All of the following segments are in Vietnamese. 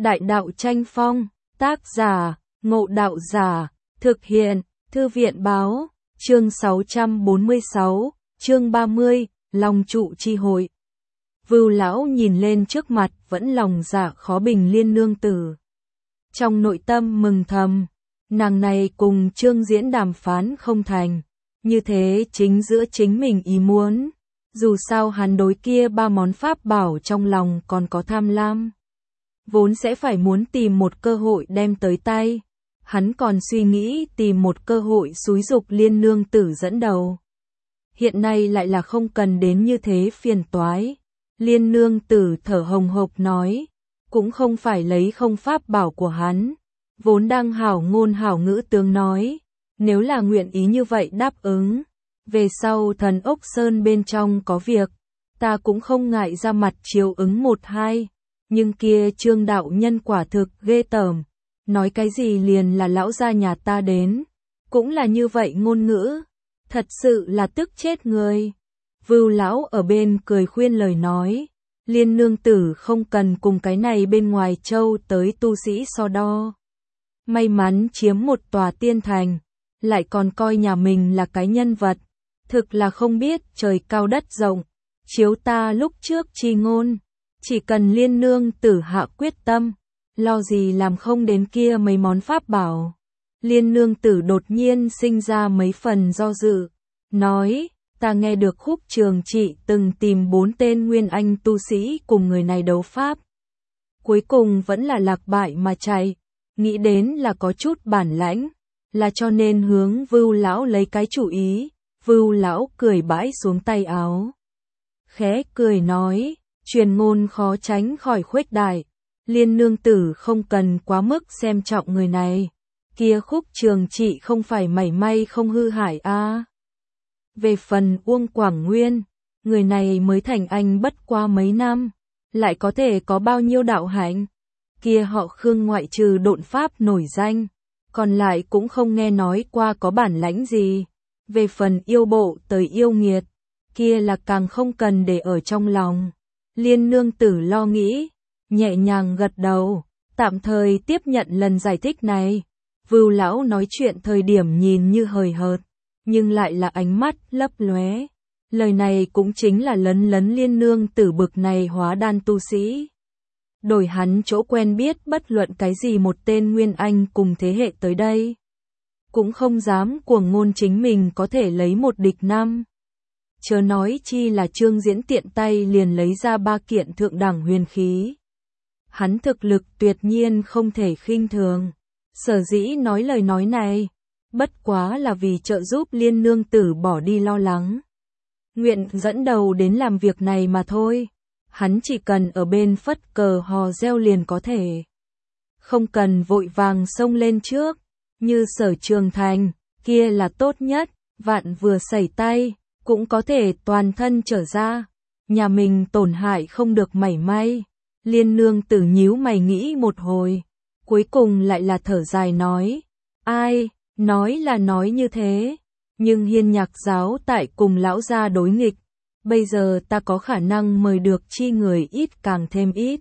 Đại đạo tranh phong, tác giả, Ngộ Đạo Giả, thực hiện, Thư viện báo, chương 646, chương 30, Long trụ chi hội. Vưu lão nhìn lên trước mặt vẫn lòng dạ khó bình Liên nương tử. Trong nội tâm mừng thầm, nàng này cùng Trương Diễn đàm phán không thành, như thế chính giữa chính mình ý muốn. Dù sao hắn đối kia ba món pháp bảo trong lòng còn có tham lam. Vốn sẽ phải muốn tìm một cơ hội đem tới tay. Hắn còn suy nghĩ tìm một cơ hội xúi giục Liên nương tử dẫn đầu. Hiện nay lại là không cần đến như thế phiền toái. Liên nương tử thở hồng hộc nói, cũng không phải lấy không pháp bảo của hắn. Vốn đang hảo ngôn hảo ngữ tướng nói, nếu là nguyện ý như vậy đáp ứng. Về sau Thần Ốc Sơn bên trong có việc, ta cũng không ngại ra mặt chiếu ứng một hai. Nhưng kia Trương đạo nhân quả thực ghê tởm, nói cái gì liền là lão gia nhà ta đến, cũng là như vậy ngôn ngữ, thật sự là tức chết người. Vưu lão ở bên cười khuyên lời nói, Liên nương tử không cần cùng cái này bên ngoài châu tới tu sĩ so đo. May mắn chiếm một tòa tiên thành, lại còn coi nhà mình là cái nhân vật, thực là không biết trời cao đất rộng, chiếu ta lúc trước chi ngôn. Chỉ cần Liên nương tử hạ quyết tâm, lo gì làm không đến kia mấy món pháp bảo. Liên nương tử đột nhiên sinh ra mấy phần do dự, nói, ta nghe được Khúc Trường Trị từng tìm 4 tên nguyên anh tu sĩ cùng người này đấu pháp. Cuối cùng vẫn là lạc bại mà chạy, nghĩ đến là có chút bản lãnh, là cho nên hướng Vưu lão lấy cái chủ ý. Vưu lão cười bãi xuống tay áo, khẽ cười nói, truyền ngôn khó tránh khỏi khuếch đại, Liên nương tử không cần quá mức xem trọng người này, kia Khúc Trường Trị không phải mảy may không hư hại a. Về phần Uông Quảng Nguyên, người này mới thành anh bất qua mấy năm, lại có thể có bao nhiêu đạo hạnh, kia họ Khương ngoại trừ độn pháp nổi danh, còn lại cũng không nghe nói qua có bản lãnh gì. Về phần yêu bộ tới yêu nghiệt, kia là càng không cần để ở trong lòng. Liên nương tử lo nghĩ, nhẹ nhàng gật đầu, tạm thời tiếp nhận lần giải thích này. Vưu lão nói chuyện thời điểm nhìn như hời hợt, nhưng lại là ánh mắt lấp lóe. Lời này cũng chính là lấn Liên nương tử bực này hóa đan tu sĩ. Đổi hắn chỗ quen biết bất luận cái gì một tên nguyên anh cùng thế hệ tới đây, cũng không dám cuồng ngôn chính mình có thể lấy một địch năm. Chớ nói chi là Trương Diễn tiện tay liền lấy ra 3 kiện thượng đẳng huyền khí. Hắn thực lực tuyệt nhiên không thể khinh thường. Sở dĩ nói lời nói này, bất quá là vì trợ giúp Liên nương tử bỏ đi lo lắng. Nguyện dẫn đầu đến làm việc này mà thôi. Hắn chỉ cần ở bên phất cờ hò reo liền có thể. Không cần vội vàng xông lên trước. Như Sở Trường Thành, kia là tốt nhất, vạn vừa xảy tay, cũng có thể toàn thân trở ra. Nhà mình tổn hại không được mảy may. Liên nương tử nhíu mày nghĩ một hồi, cuối cùng lại là thở dài nói, ai, nói là nói như thế, nhưng Hiên Nhạc giáo tại cùng lão gia đối nghịch, bây giờ ta có khả năng mời được chi người ít càng thêm ít.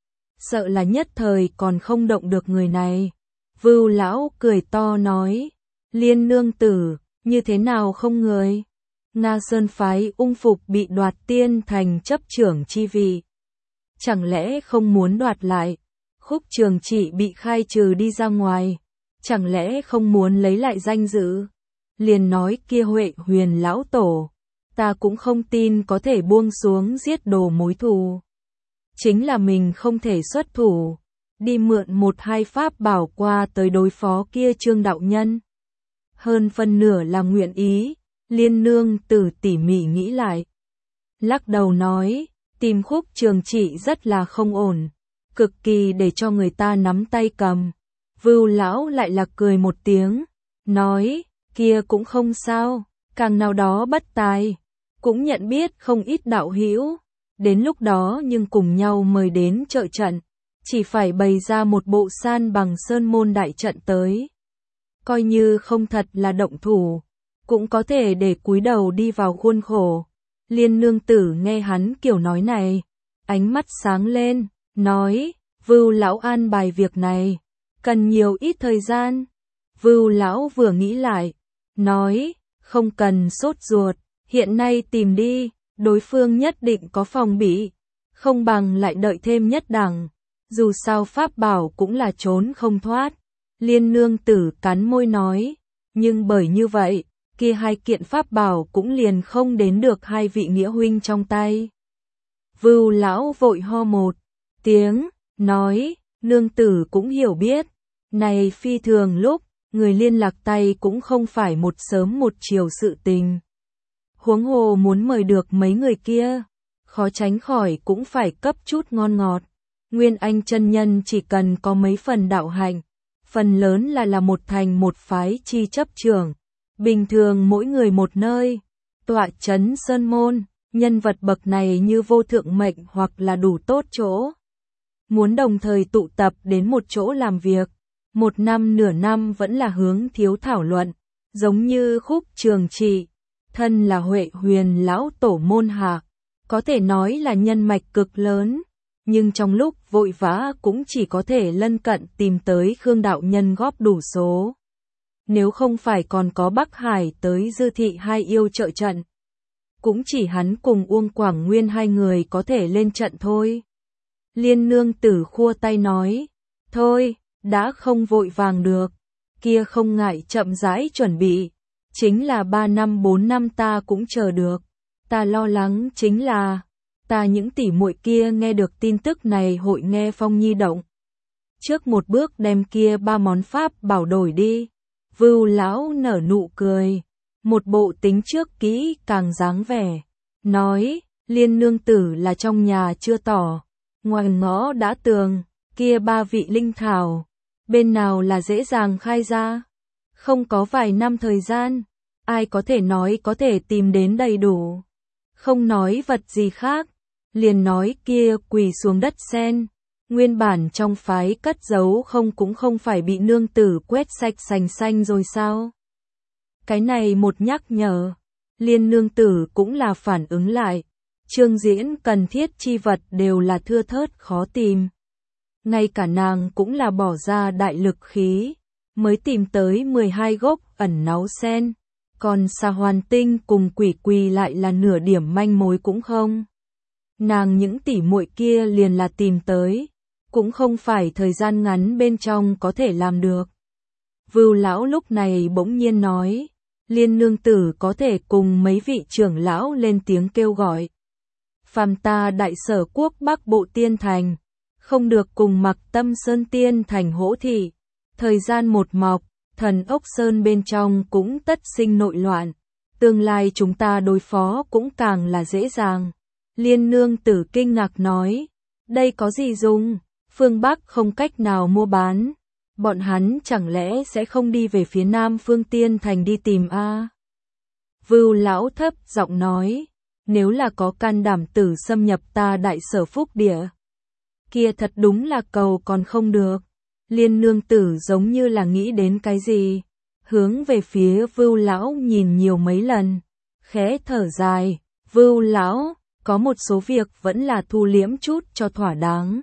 Sợ là nhất thời còn không động được người này. Vưu lão cười to nói, Liên nương tử, như thế nào không người? Nga Sơn phái Ung Phục bị đoạt tiên thành chấp trưởng chi vị. Chẳng lẽ không muốn đoạt lại? Khúc Trường Trị bị khai trừ đi ra ngoài. Chẳng lẽ không muốn lấy lại danh dự? Liền nói kia Huệ Huyền lão tổ, ta cũng không tin có thể buông xuống giết đồ mối thù. Chính là mình không thể xuất thủ. Đi mượn 1-2 pháp bảo qua tới đối phó kia Trương đạo nhân. Hơn phân nửa là nguyện ý. Liên nương tử tỉ mỉ nghĩ lại, lắc đầu nói, tìm Khúc Trường Trị rất là không ổn, cực kỳ để cho người ta nắm tay cầm. Vưu lão lại là cười một tiếng, nói, kia cũng không sao, càng nào đó bất tài, cũng nhận biết không ít đạo hữu, đến lúc đó nhưng cùng nhau mời đến trợ trận. Chỉ phải bày ra một bộ san bằng sơn môn đại trận tới. Coi như không thật là động thủ, cũng có thể để cúi đầu đi vào khuôn khổ. Liên nương tử nghe hắn kiểu nói này, ánh mắt sáng lên, nói, Vưu lão an bài việc này, cần nhiều ít thời gian. Vưu lão vừa nghĩ lại, nói, không cần sốt ruột, hiện nay tìm đi, đối phương nhất định có phòng bị, không bằng lại đợi thêm nhất đẳng, dù sao pháp bảo cũng là trốn không thoát. Liên nương tử cắn môi nói, nhưng bởi như vậy, kia hai kiện pháp bảo cũng liền không đến được hai vị nghĩa huynh trong tay. Vưu lão vội ho một tiếng, nói, nương tử cũng hiểu biết, này phi thường lúc, người liên lạc tay cũng không phải một sớm một chiều sự tình. Huống hồ muốn mời được mấy người kia, khó tránh khỏi cũng phải cấp chút ngon ngọt. Nguyên Anh chân nhân chỉ cần có mấy phần đạo hạnh, phần lớn là một thành một phái chi chấp trưởng. Bình thường mỗi người một nơi, tọa chấn sơn môn, nhân vật bậc này như vô thượng mệnh hoặc là đủ tốt chỗ. Muốn đồng thời tụ tập đến một chỗ làm việc, một năm nửa năm vẫn là hướng thiếu thảo luận, giống như Khúc Trường Trị, thân là Huệ Huyền lão tổ môn hạ, có thể nói là nhân mạch cực lớn, nhưng trong lúc vội vã cũng chỉ có thể lân cận tìm tới Khương đạo nhân góp đủ số. Nếu không phải còn có Bắc Hải tới Dư Thị hai yêu trợ trận, cũng chỉ hắn cùng Uông Quảng Nguyên hai người có thể lên trận thôi. Liên nương tử khua tay nói, thôi, đã không vội vàng được, kia không ngại chậm rãi chuẩn bị, chính là 3 năm 4 năm ta cũng chờ được, ta lo lắng chính là, ta những tỷ muội kia nghe được tin tức này hội nghe phong nhi động. Trước một bước đem kia 3 món pháp bảo đổi đi. Vưu lão nở nụ cười, một bộ tính trước kỹ càng dáng vẻ, nói, Liên nương tử là trong nhà chưa tỏ, ngoài ngõ đã tường, kia 3 vị linh thảo, bên nào là dễ dàng khai ra, không có vài năm thời gian, ai có thể nói có thể tìm đến đầy đủ, không nói vật gì khác, liền nói kia quỳ xuống đất sen. Nguyên bản trong phái cất giấu không cũng không phải bị nương tử quét sạch sành xanh rồi sao? Cái này một nhắc nhở, Liên nương tử cũng là phản ứng lại, chương diễn cần thiết chi vật đều là thưa thớt khó tìm. Ngay cả nàng cũng là bỏ ra đại lực khí, mới tìm tới 12 gốc ẩn náu sen, còn Sa Hoàn Tinh cùng Quỷ Quỳ lại là nửa điểm manh mối cũng không. Nàng những tỷ muội kia liền là tìm tới, cũng không phải thời gian ngắn bên trong có thể làm được. Vưu lão lúc này bỗng nhiên nói, Liên nương tử có thể cùng mấy vị trưởng lão lên tiếng kêu gọi. Phàm ta đại sở quốc Bắc Bộ Tiên Thành, không được cùng Mặc Tâm Sơn Tiên Thành hỗ thị. Thời gian một mọc, thần ốc sơn bên trong cũng tất sinh nội loạn. Tương lai chúng ta đối phó cũng càng là dễ dàng. Liên nương tử kinh ngạc nói, đây có gì dùng? Phương Bắc không cách nào mua bán, bọn hắn chẳng lẽ sẽ không đi về phía Nam Phương Tiên Thành đi tìm a? Vưu lão thấp giọng nói, nếu là có can đảm tử xâm nhập ta đại sở phúc địa, kia thật đúng là cầu còn không được. Liên nương tử giống như là nghĩ đến cái gì, hướng về phía Vưu lão nhìn nhiều mấy lần, khẽ thở dài, Vưu lão, có một số việc vẫn là thu liễm chút cho thỏa đáng.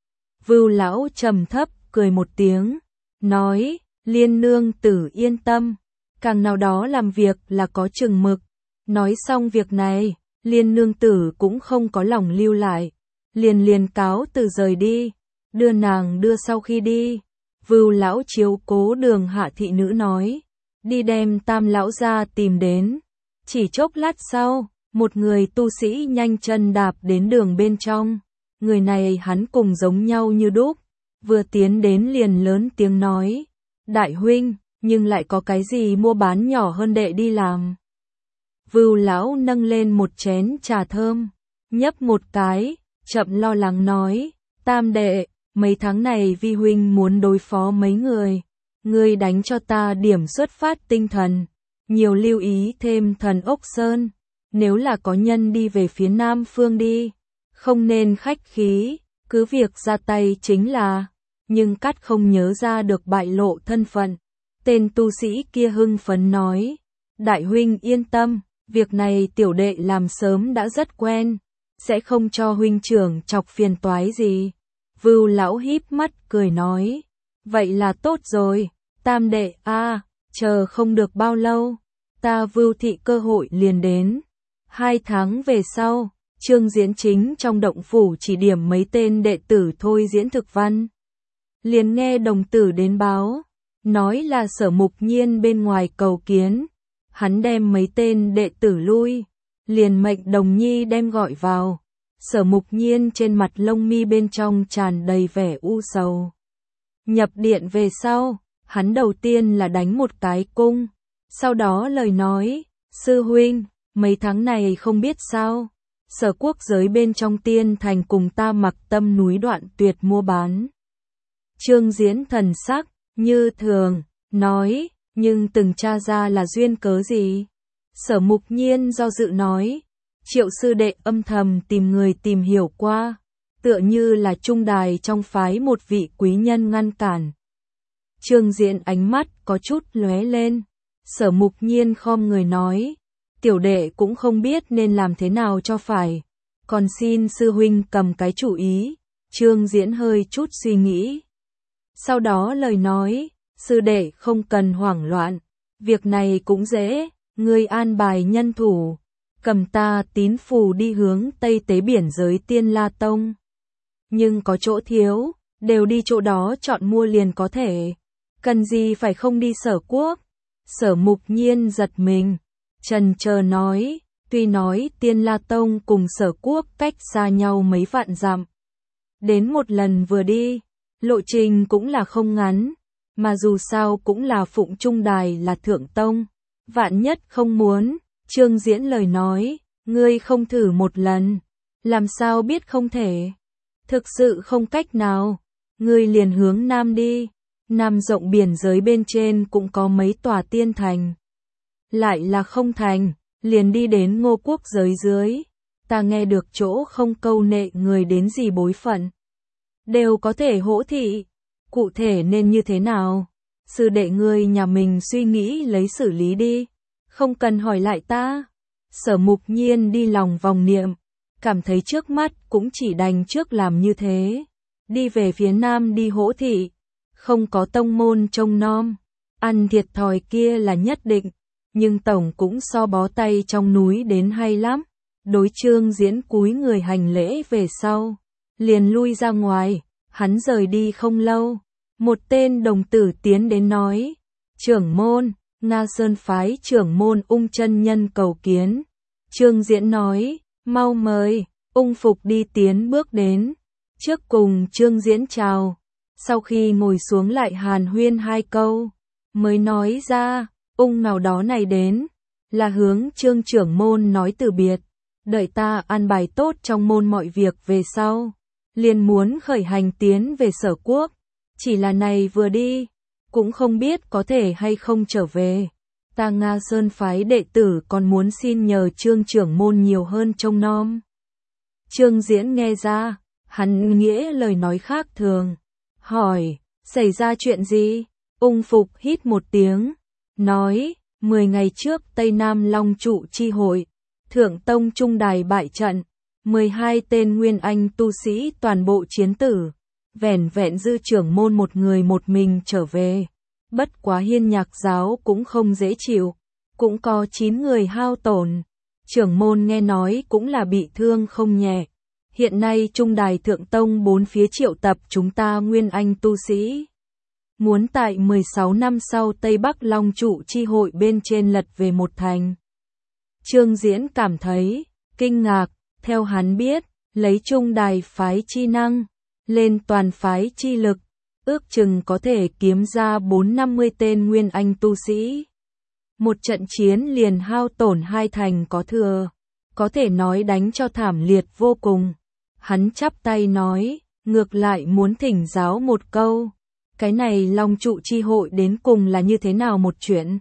Vưu lão trầm thấp cười một tiếng, nói, Liên nương tử yên tâm, càng nào đó làm việc là có chừng mực. Nói xong việc này, Liên nương tử cũng không có lòng lưu lại, liền cáo từ rời đi, đưa nàng đưa sau khi đi. Vưu lão chiếu cố Đường hạ thị nữ nói, đi đem Tam lão ra tìm đến. Chỉ chốc lát sau, một người tu sĩ nhanh chân đạp đến đường bên trong. Người này hắn cùng giống nhau như đúc, vừa tiến đến liền lớn tiếng nói, đại huynh, nhưng lại có cái gì mua bán nhỏ hơn đệ đi làm. Vưu lão nâng lên một chén trà thơm, nhấp một cái, chậm lo lắng nói, Tam đệ, mấy tháng này vi huynh muốn đối phó mấy người, ngươi đánh cho ta điểm xuất phát tinh thần, nhiều lưu ý thêm thần ốc sơn, nếu là có nhân đi về phía Nam Phương đi, không nên khách khí, cứ việc ra tay chính là, nhưng cắt không nhớ ra được bại lộ thân phận. Tên tu sĩ kia hưng phấn nói, đại huynh yên tâm, việc này tiểu đệ làm sớm đã rất quen, sẽ không cho huynh trưởng chọc phiền toái gì. Vưu lão híp mắt cười nói, vậy là tốt rồi, tam đệ a, chờ không được bao lâu, ta Vưu thị cơ hội liền đến. 2 tháng về sau, Trương Diễn chính trong động phủ chỉ điểm mấy tên đệ tử thôi diễn thực văn. Liền nghe đồng tử đến báo, nói là Sở Mục Nhiên bên ngoài cầu kiến, hắn đem mấy tên đệ tử lui, liền mệnh Đồng Nhi đem gọi vào. Sở Mục Nhiên trên mặt lông mi bên trong tràn đầy vẻ u sầu. Nhập điện về sau, hắn đầu tiên là đánh một cái cung, sau đó lời nói, sư huynh, mấy tháng này không biết sao, Sở Quốc giới bên trong Tiên Thành cùng ta Mặc Tâm núi đoạn tuyệt mua bán. Trương Diễn thần sắc, như thường, nói, nhưng từng tra ra là duyên cớ gì? Sở Mục Nhiên do dự nói, Triệu sư đệ âm thầm tìm người tìm hiểu qua, tựa như là trung đài trong phái một vị quý nhân ngăn cản. Trương Diễn ánh mắt có chút lóe lên, Sở Mục Nhiên khom người nói, tiểu đệ cũng không biết nên làm thế nào cho phải, còn xin sư huynh cầm cái chủ ý. Trương Diễn hơi chút suy nghĩ. Sau đó lời nói, sư đệ không cần hoảng loạn, việc này cũng dễ, ngươi an bài nhân thủ, cầm ta tín phù đi hướng Tây Tế Biển giới Tiên La Tông. Nhưng có chỗ thiếu, đều đi chỗ đó chọn mua liền có thể, cần gì phải không đi Sở Quốc. Sở Mục Nhiên giật mình, chần chờ nói, tuy nói Tiên La Tông cùng Sở Quốc cách xa nhau mấy vạn dặm, đến một lần vừa đi, lộ trình cũng là không ngắn, mà dù sao cũng là phụng trung đài là thượng tông, vạn nhất không muốn. Trương Diễn lời nói, ngươi không thử một lần, làm sao biết không thể. Thực sự không cách nào, ngươi liền hướng Nam đi, Nam rộng biển giới bên trên cũng có mấy tòa tiên thành. Lại là không thành, liền đi đến Ngô Quốc giới dưới, ta nghe được chỗ không câu nệ người đến gì bối phận, đều có thể hỗ thị, cụ thể nên như thế nào, sư đệ ngươi nhà mình suy nghĩ lấy xử lý đi, không cần hỏi lại ta. Sở Mục Nhiên đi lòng vòng niệm, cảm thấy trước mắt cũng chỉ đành trước làm như thế, đi về phía Nam đi hỗ thị, không có tông môn trông nom, ăn thiệt thòi kia là nhất định, nhưng tổng cũng so bó tay trong núi đến hay lắm. Đối Trương Diễn cúi người hành lễ về sau, liền lui ra ngoài. Hắn rời đi không lâu, một tên đồng tử tiến đến nói, trưởng môn, Nga Sơn phái trưởng môn Ung chân nhân cầu kiến. Trương Diễn nói, mau mời. Ung Phục đi tiến bước đến, trước cùng Trương Diễn chào, sau khi ngồi xuống lại hàn huyên 2 câu, mới nói ra, Ung nào đó này đến, là hướng Trương trưởng môn nói từ biệt, đợi ta an bài tốt trong môn mọi việc về sau, liền muốn khởi hành tiến về Sở Quốc, chỉ là này vừa đi, cũng không biết có thể hay không trở về. Ta Nga Sơn phái đệ tử còn muốn xin nhờ Trương trưởng môn nhiều hơn trông nom. Trương Diễn nghe ra, hắn nghĩa lời nói khác thường, hỏi, xảy ra chuyện gì? Ung Phục hít một tiếng, nói, 10 ngày trước Tây Nam Long trụ chi hội, Thượng Tông trung đài bại trận, 12 tên nguyên anh tu sĩ toàn bộ chiến tử, vẻn vẹn dư trưởng môn một người một mình trở về. Bất quá Hiên Nhạc giáo cũng không dễ chịu, cũng có 9 người hao tổn. Trưởng môn nghe nói cũng là bị thương không nhẹ. Hiện nay trung đài Thượng Tông 4 phía triệu tập chúng ta nguyên anh tu sĩ, muốn tại 16 năm sau Tây Bắc Long trụ chi hội bên trên lật về một thành. Trương Diễn cảm thấy kinh ngạc, theo hắn biết, lấy trung đài phái chi năng, lên toàn phái chi lực, ước chừng có thể kiếm ra 4-50 tên nguyên anh tu sĩ. Một trận chiến liền hao tổn 2 thành có thừa, có thể nói đánh cho thảm liệt vô cùng. Hắn chắp tay nói, ngược lại muốn thỉnh giáo một câu, cái này Long trụ chi hội đến cùng là như thế nào một chuyện?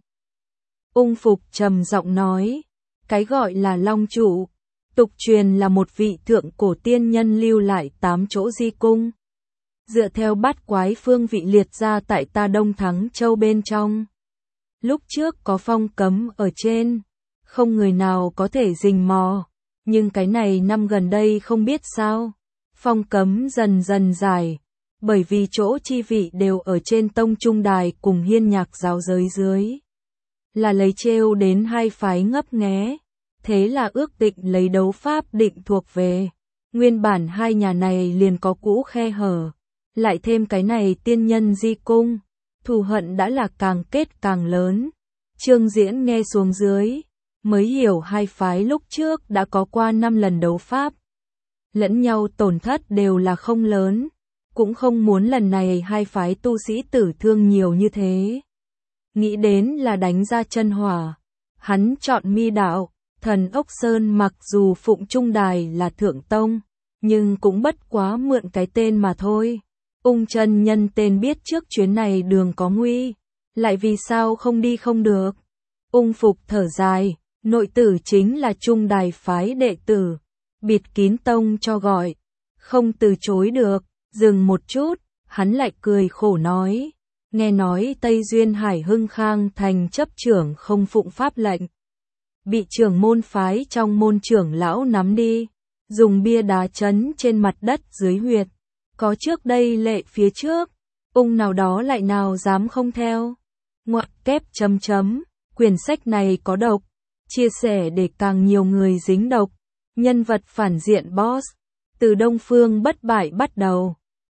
Ung Phục trầm giọng nói, cái gọi là Long trụ, tục truyền là một vị thượng cổ tiên nhân lưu lại 8 chỗ di cung. Dựa theo bát quái phương vị liệt ra tại ta Đông Thắng Châu bên trong. Lúc trước có phong cấm ở trên, không người nào có thể rình mò, nhưng cái này năm gần đây không biết sao, phong cấm dần dần dài, bởi vì chỗ chi vị đều ở trên tông trung đài cùng hiên nhạc giáo giới dưới. Là lấy trêu đến hai phái ngấp nghé, thế là ước định lấy đấu pháp định thuộc về. Nguyên bản hai nhà này liền có cũ khe hở, lại thêm cái này tiên nhân di cung, thù hận đã là càng kết càng lớn. Trương Diễn nghe xuống dưới, mới hiểu hai phái lúc trước đã có qua 5 lần đấu pháp. Lẫn nhau tổn thất đều là không lớn, cũng không muốn lần này hai phái tu sĩ tử thương nhiều như thế. Nghĩ đến là đánh ra chân hỏa, hắn chọn Mi đạo. Thần Ốc Sơn mặc dù phụng trung đài là thượng tông, nhưng cũng bất quá mượn cái tên mà thôi. Ung chân nhân tên biết trước chuyến này đường có nguy, lại vì sao không đi không được. Ung Phục thở dài, nội tử chính là trung đài phái đệ tử, bịt kín tông cho gọi, không từ chối được. Dừng một chút, hắn lại cười khổ nói, nghe nói Tây Duyên Hải Hưng Khang thành chấp trưởng không phụng pháp lệnh, bị trưởng môn phái trong môn trưởng lão nắm đi, dùng bia đá chấn trên mặt đất dưới huyệt. Có trước đây lệ phía trước, ung nào đó lại nào dám không theo. Ngoặc kép chấm chấm, quyển sách này có độc, chia sẻ để càng nhiều người dính độc. Nhân vật phản diện boss, từ Đông Phương bất bại bắt đầu.